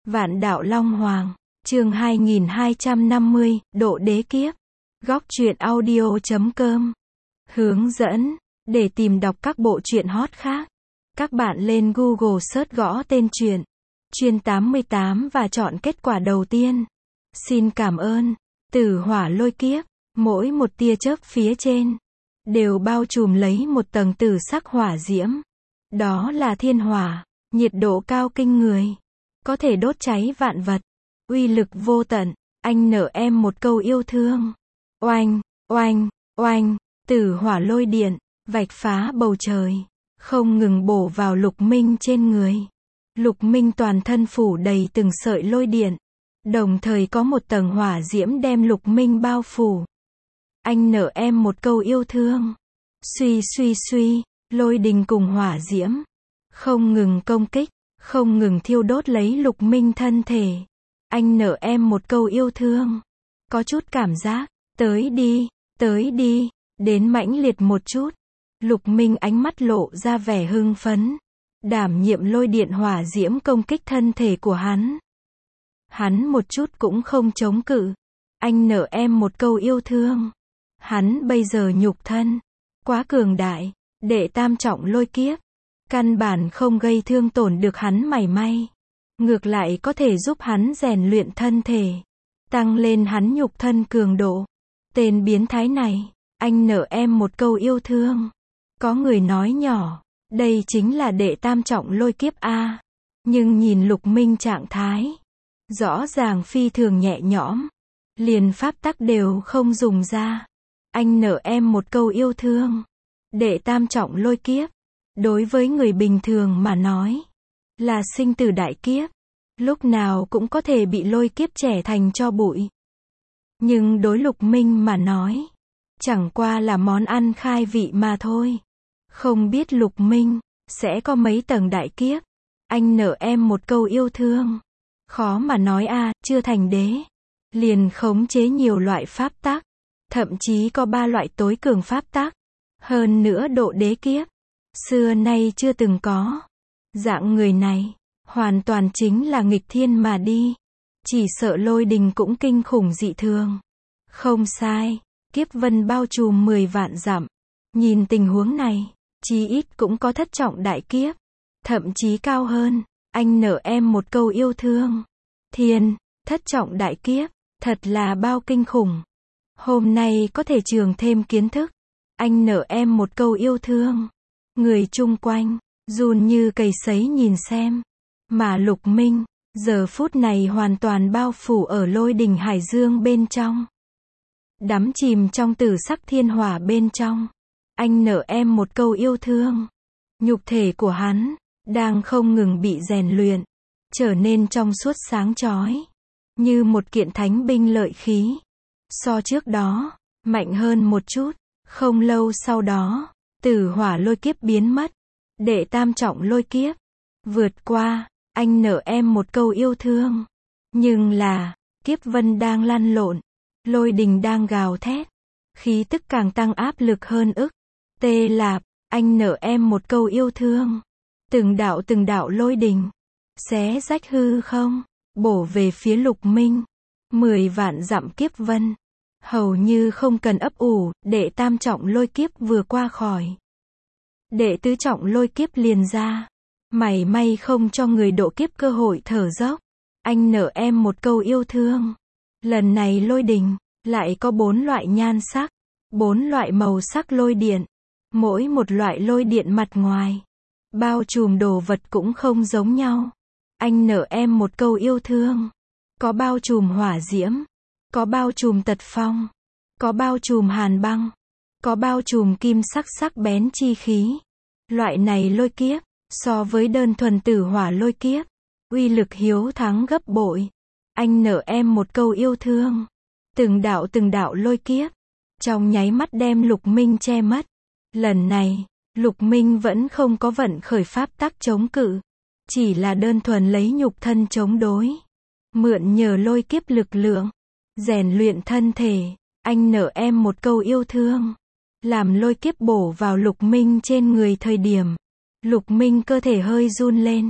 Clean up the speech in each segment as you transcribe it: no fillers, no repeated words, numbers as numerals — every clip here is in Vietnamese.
Vạn đạo Long Hoàng, chương 2250, độ đế kiếp. Góc truyện audio.com. Hướng dẫn, để tìm đọc các bộ truyện hot khác, các bạn lên Google search gõ tên truyện Chuyên 88 và chọn kết quả đầu tiên. Xin cảm ơn. Tử hỏa lôi kiếp, mỗi một tia chớp phía trên đều bao trùm lấy một tầng tử sắc hỏa diễm. Đó là thiên hỏa, nhiệt độ cao kinh người, có thể đốt cháy vạn vật, uy lực vô tận. Anh nợ em một câu yêu thương. Oanh, oanh, oanh, tử hỏa lôi điện, vạch phá bầu trời, không ngừng bổ vào Lục Minh trên người. Lục Minh toàn thân phủ đầy từng sợi lôi điện, đồng thời có một tầng hỏa diễm đem Lục Minh bao phủ. Anh nợ em một câu yêu thương. Suy suy suy, lôi đình cùng hỏa diễm không ngừng công kích, không ngừng thiêu đốt lấy Lục Minh thân thể. Anh nợ em một câu yêu thương. Có chút cảm giác, tới đi, đến mãnh liệt một chút. Lục Minh ánh mắt lộ ra vẻ hưng phấn, đảm nhiệm lôi điện hỏa diễm công kích thân thể của hắn. Hắn một chút cũng không chống cự. Anh nợ em một câu yêu thương. Hắn bây giờ nhục thân quá cường đại, đệ tam trọng lôi kiếp căn bản không gây thương tổn được hắn mảy may, ngược lại có thể giúp hắn rèn luyện thân thể, tăng lên hắn nhục thân cường độ. Tên biến thái này, anh nợ em một câu yêu thương. Có người nói nhỏ, đây chính là đệ tam trọng lôi kiếp a. Nhưng nhìn Lục Minh trạng thái, rõ ràng phi thường nhẹ nhõm, liền pháp tắc đều không dùng ra. Anh nợ em một câu yêu thương. Đệ tam trọng lôi kiếp, đối với người bình thường mà nói, là sinh tử đại kiếp, lúc nào cũng có thể bị lôi kiếp chẻ thành tro bụi. Nhưng đối Lục Minh mà nói, chẳng qua là món ăn khai vị mà thôi. Không biết Lục Minh sẽ có mấy tầng đại kiếp. Anh nợ em một câu yêu thương. Khó mà nói a, chưa thành đế, liền khống chế nhiều loại pháp tắc, thậm chí có 3 loại tối cường pháp tắc. Hơn nữa độ đế kiếp, xưa nay chưa từng có. Dạng người này, hoàn toàn chính là nghịch thiên mà đi. Chỉ sợ lôi đình cũng kinh khủng dị thường. Không sai, kiếp vân bao trùm 10 vạn dặm. Nhìn tình huống này, chí ít cũng có thất trọng đại kiếp, thậm chí cao hơn. Anh nợ em một câu yêu thương. Thất trọng đại kiếp, thật là bao kinh khủng. Hôm nay có thể trường thêm kiến thức. Anh nợ em một câu yêu thương. Người chung quanh run như cầy sấy nhìn xem, mà Lục Minh giờ phút này hoàn toàn bao phủ ở lôi đình hải dương bên trong, đắm chìm trong tử sắc thiên hỏa bên trong. Anh nợ em một câu yêu thương. Nhục thể của hắn đang không ngừng bị rèn luyện, trở nên trong suốt sáng chói, như một kiện thánh binh lợi khí. So trước đó mạnh hơn một chút. Không lâu sau đó, tử hỏa lôi kiếp biến mất, đệ tam trọng lôi kiếp vượt qua. Anh nợ em một câu yêu thương. Nhưng là, kiếp vân đang lăn lộn, lôi đình đang gào thét, khí tức càng tăng áp lực hơn ức. Tê Lạp, anh nợ em một câu yêu thương. Từng đạo lôi đình xé rách hư không, bổ về phía Lục Minh. 10 vạn dặm kiếp vân, hầu như không cần ấp ủ. Đệ tam trọng lôi kiếp vừa qua khỏi, đệ tứ trọng lôi kiếp liền ra, mảy may không cho người độ kiếp cơ hội thở dốc. Anh nợ em một câu yêu thương. Lần này lôi đình lại có 4 loại nhan sắc, 4 loại màu sắc lôi điện. Mỗi một loại lôi điện mặt ngoài bao trùm đồ vật cũng không giống nhau. Anh nợ em một câu yêu thương. Có bao trùm hỏa diễm, có bao trùm tật phong, có bao trùm hàn băng, có bao trùm kim sắc sắc bén chi khí. Loại này lôi kiếp, so với đơn thuần tử hỏa lôi kiếp, uy lực hiếu thắng gấp bội. Anh nợ em một câu yêu thương. Từng đạo lôi kiếp, trong nháy mắt đem Lục Minh che mất. Lần này, Lục Minh vẫn không có vận khởi pháp tắc chống cự, chỉ là đơn thuần lấy nhục thân chống đối. Mượn nhờ lôi kiếp lực lượng, rèn luyện thân thể. Anh nợ em một câu yêu thương. Làm lôi kiếp bổ vào Lục Minh trên người thời điểm, Lục Minh cơ thể hơi run lên,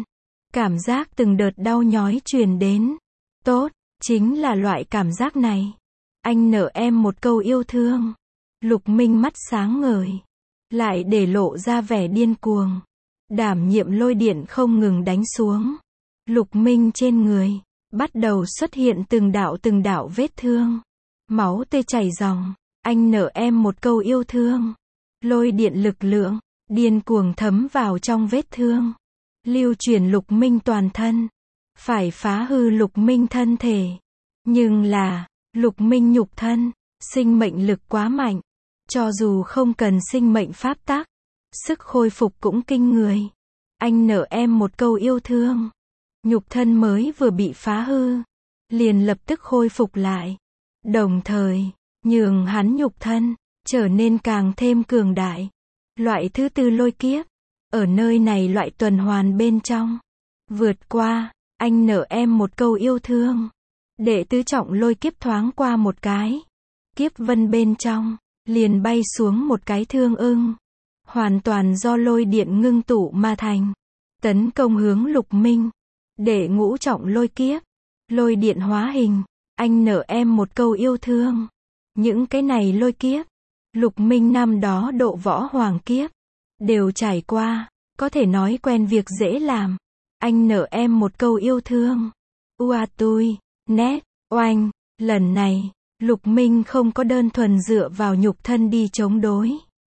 Cảm giác từng đợt đau nhói truyền đến. Tốt, chính là loại cảm giác này. Anh nợ em một câu yêu thương. Lục Minh mắt sáng ngời, lại để lộ ra vẻ điên cuồng. Đảm nhiệm lôi điện không ngừng đánh xuống. Lục Minh trên người bắt đầu xuất hiện từng đạo vết thương. Máu tươi chảy ròng. Anh nợ em một câu yêu thương. Lôi điện lực lượng điên cuồng thấm vào trong vết thương, lưu chuyển Lục Minh toàn thân, phải phá hư Lục Minh thân thể. Nhưng là, Lục Minh nhục thân, sinh mệnh lực quá mạnh, cho dù không cần sinh mệnh pháp tắc, sức khôi phục cũng kinh người. Anh nợ em một câu yêu thương. Nhục thân mới vừa bị phá hư, liền lập tức khôi phục lại, đồng thời nhường hắn nhục thân trở nên càng thêm cường đại. Loại thứ tư lôi kiếp, ở nơi này loại tuần hoàn bên trong, vượt qua. Anh nợ em một câu yêu thương. Đệ tứ trọng lôi kiếp thoáng qua một cái, kiếp vân bên trong liền bay xuống một cái thương ưng, hoàn toàn do lôi điện ngưng tụ mà thành, tấn công hướng Lục Minh. Đệ ngũ trọng lôi kiếp, lôi điện hóa hình. Anh nợ em một câu yêu thương. Những cái này lôi kiếp, Lục Minh năm đó độ võ hoàng kiếp đều trải qua, có thể nói quen việc dễ làm. Anh nợ em một câu yêu thương. Ua tui, nét, oanh. Lần này, Lục Minh không có đơn thuần dựa vào nhục thân đi chống đối,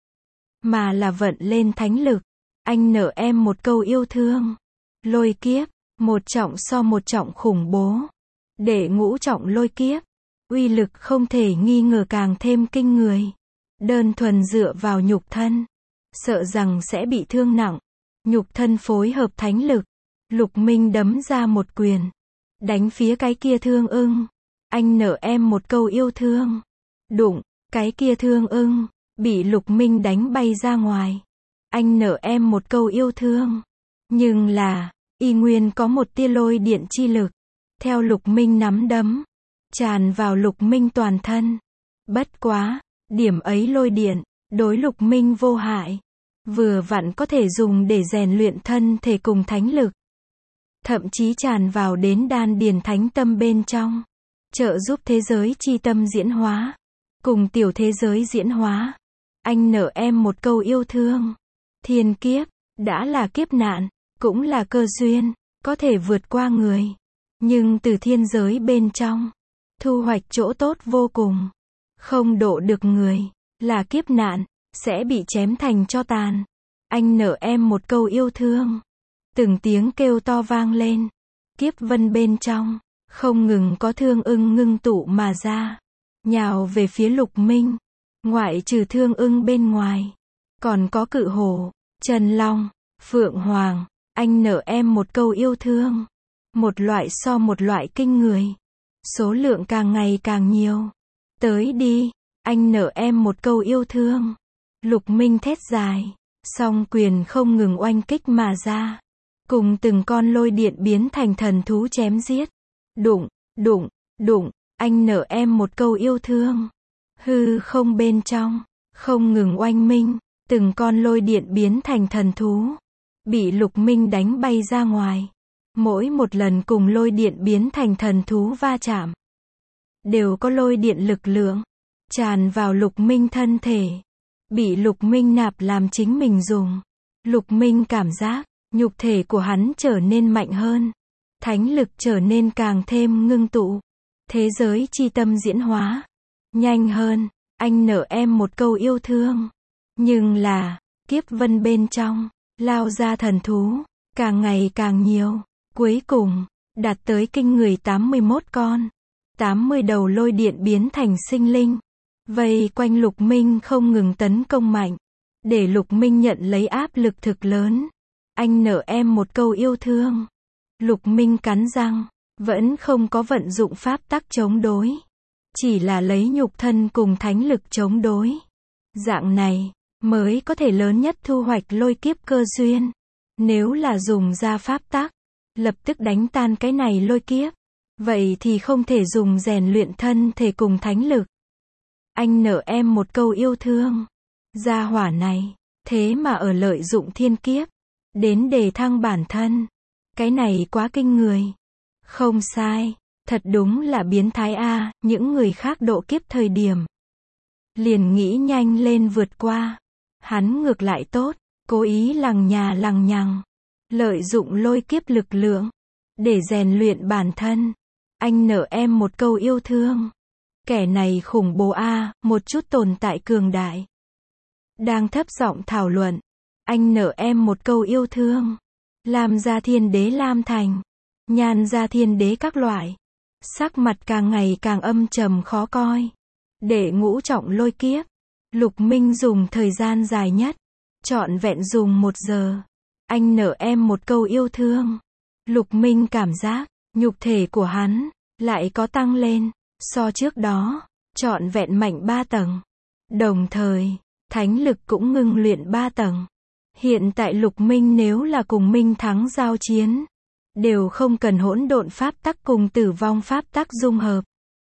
mà là vận lên thánh lực. Anh nợ em một câu yêu thương. Lôi kiếp, một trọng so một trọng khủng bố. Đệ ngũ trọng lôi kiếp, uy lực không thể nghi ngờ càng thêm kinh người. Đơn thuần dựa vào nhục thân, sợ rằng sẽ bị thương nặng. Nhục thân phối hợp thánh lực, Lục Minh đấm ra một quyền, đánh phía cái kia thương ưng. Anh nợ em một câu yêu thương. Đụng, cái kia thương ưng bị Lục Minh đánh bay ra ngoài. Anh nợ em một câu yêu thương. Nhưng là, y nguyên có một tia lôi điện chi lực, theo Lục Minh nắm đấm, tràn vào Lục Minh toàn thân. Bất quá, điểm ấy lôi điện, đối Lục Minh vô hại, vừa vặn có thể dùng để rèn luyện thân thể cùng thánh lực. Thậm chí tràn vào đến đan điền thánh tâm bên trong, trợ giúp thế giới chi tâm diễn hóa, cùng tiểu thế giới diễn hóa. Anh nợ em một câu yêu thương. Thiên kiếp, đã là kiếp nạn, cũng là cơ duyên, có thể vượt qua người. Nhưng từ thiên giới bên trong, thu hoạch chỗ tốt vô cùng. Không độ được người, là kiếp nạn, sẽ bị chém thành tro tàn. Anh nợ em một câu yêu thương. Từng tiếng kêu to vang lên. Kiếp vân bên trong, không ngừng có thương ưng ngưng tụ mà ra, nhào về phía Lục Minh. Ngoại trừ thương ưng bên ngoài, còn có cự hổ, chân long, phượng hoàng. Anh nợ em một câu yêu thương. Một loại so một loại kinh người, số lượng càng ngày càng nhiều. Tới đi, anh nợ em một câu yêu thương. Lục Minh thét dài, song quyền không ngừng oanh kích mà ra, cùng từng con lôi điện biến thành thần thú chém giết. Đụng, đụng, đụng, anh nợ em một câu yêu thương. Hư không bên trong, không ngừng oanh minh, từng con lôi điện biến thành thần thú, bị Lục Minh đánh bay ra ngoài. Mỗi một lần cùng lôi điện biến thành thần thú va chạm, đều có lôi điện lực lượng tràn vào Lục Minh thân thể, bị Lục Minh nạp làm chính mình dùng. Lục Minh cảm giác, nhục thể của hắn trở nên mạnh hơn, thánh lực trở nên càng thêm ngưng tụ, thế giới chi tâm diễn hóa nhanh hơn. Anh nợ em một câu yêu thương. Nhưng là, kiếp vân bên trong, lao ra thần thú, càng ngày càng nhiều, cuối cùng, đạt tới kinh người 81 con. 80 đầu lôi điện biến thành sinh linh, vây quanh Lục Minh không ngừng tấn công mạnh, để Lục Minh nhận lấy áp lực thực lớn. Anh nợ em một câu yêu thương. Lục Minh cắn răng, vẫn không có vận dụng pháp tắc chống đối, chỉ là lấy nhục thân cùng thánh lực chống đối. Dạng này, mới có thể lớn nhất thu hoạch lôi kiếp cơ duyên. Nếu là dùng ra pháp tắc, lập tức đánh tan cái này lôi kiếp, vậy thì không thể dùng rèn luyện thân thể cùng thánh lực. Anh nợ em một câu yêu thương. Gia hỏa này, thế mà ở lợi dụng thiên kiếp, đến đề thăng bản thân. Cái này quá kinh người. Không sai. Thật đúng là biến thái a, những người khác độ kiếp thời điểm. Liền nghĩ nhanh lên vượt qua. Hắn ngược lại tốt, cố ý lằng nhà lằng nhằng. Lợi dụng lôi kiếp lực lượng. Để rèn luyện bản thân. Anh nợ em một câu yêu thương. Kẻ này khủng bố a, một chút tồn tại cường đại. Đang thấp giọng thảo luận. Anh nợ em một câu yêu thương. Làm ra thiên đế Lam Thành. Nhan ra thiên đế các loại. Sắc mặt càng ngày càng âm trầm khó coi. Để ngũ trọng lôi kiếp. Lục Minh dùng thời gian dài nhất. Trọn vẹn dùng 1 giờ. Anh nợ em một câu yêu thương. Lục Minh cảm giác, nhục thể của hắn, lại có tăng lên. So trước đó, trọn vẹn mạnh 3 tầng. Đồng thời, thánh lực cũng ngưng luyện 3 tầng. Hiện tại Lục Minh nếu là cùng Minh Thắng giao chiến, đều không cần hỗn độn pháp tắc cùng tử vong pháp tắc dung hợp.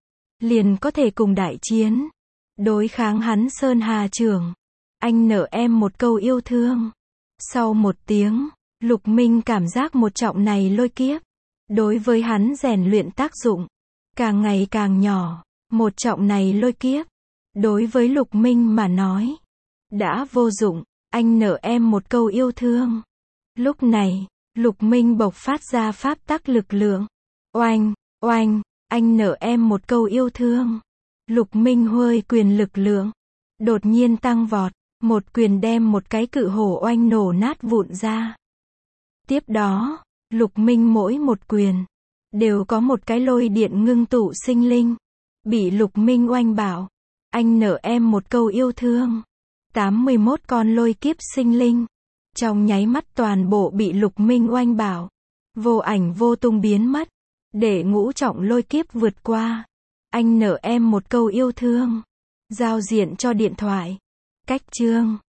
Liền có thể cùng đại chiến. Đối kháng hắn Sơn Hà Trưởng. Anh nợ em một câu yêu thương. Sau 1 tiếng, Lục Minh cảm giác một trọng này lôi kiếp. Đối với hắn rèn luyện tác dụng. Càng ngày càng nhỏ. Một trọng này lôi kiếp. Đối với Lục Minh mà nói. Đã vô dụng. Anh nợ em một câu yêu thương. Lúc này, Lục Minh bộc phát ra pháp tắc lực lượng. Oanh, oanh, anh nợ em một câu yêu thương. Lục Minh huôi quyền lực lượng. Đột nhiên tăng vọt. Một quyền đem một cái cự hổ oanh nổ nát vụn ra. Tiếp đó, Lục Minh mỗi một quyền. Đều có một cái lôi điện ngưng tụ sinh linh. Bị Lục Minh oanh bảo. Anh nợ em một câu yêu thương. 81 con lôi kiếp sinh linh. Trong nháy mắt toàn bộ bị Lục Minh oanh bảo. Vô ảnh vô tung biến mất. Để ngũ trọng lôi kiếp vượt qua. Anh nợ em một câu yêu thương. Giao diện cho điện thoại. Cách chương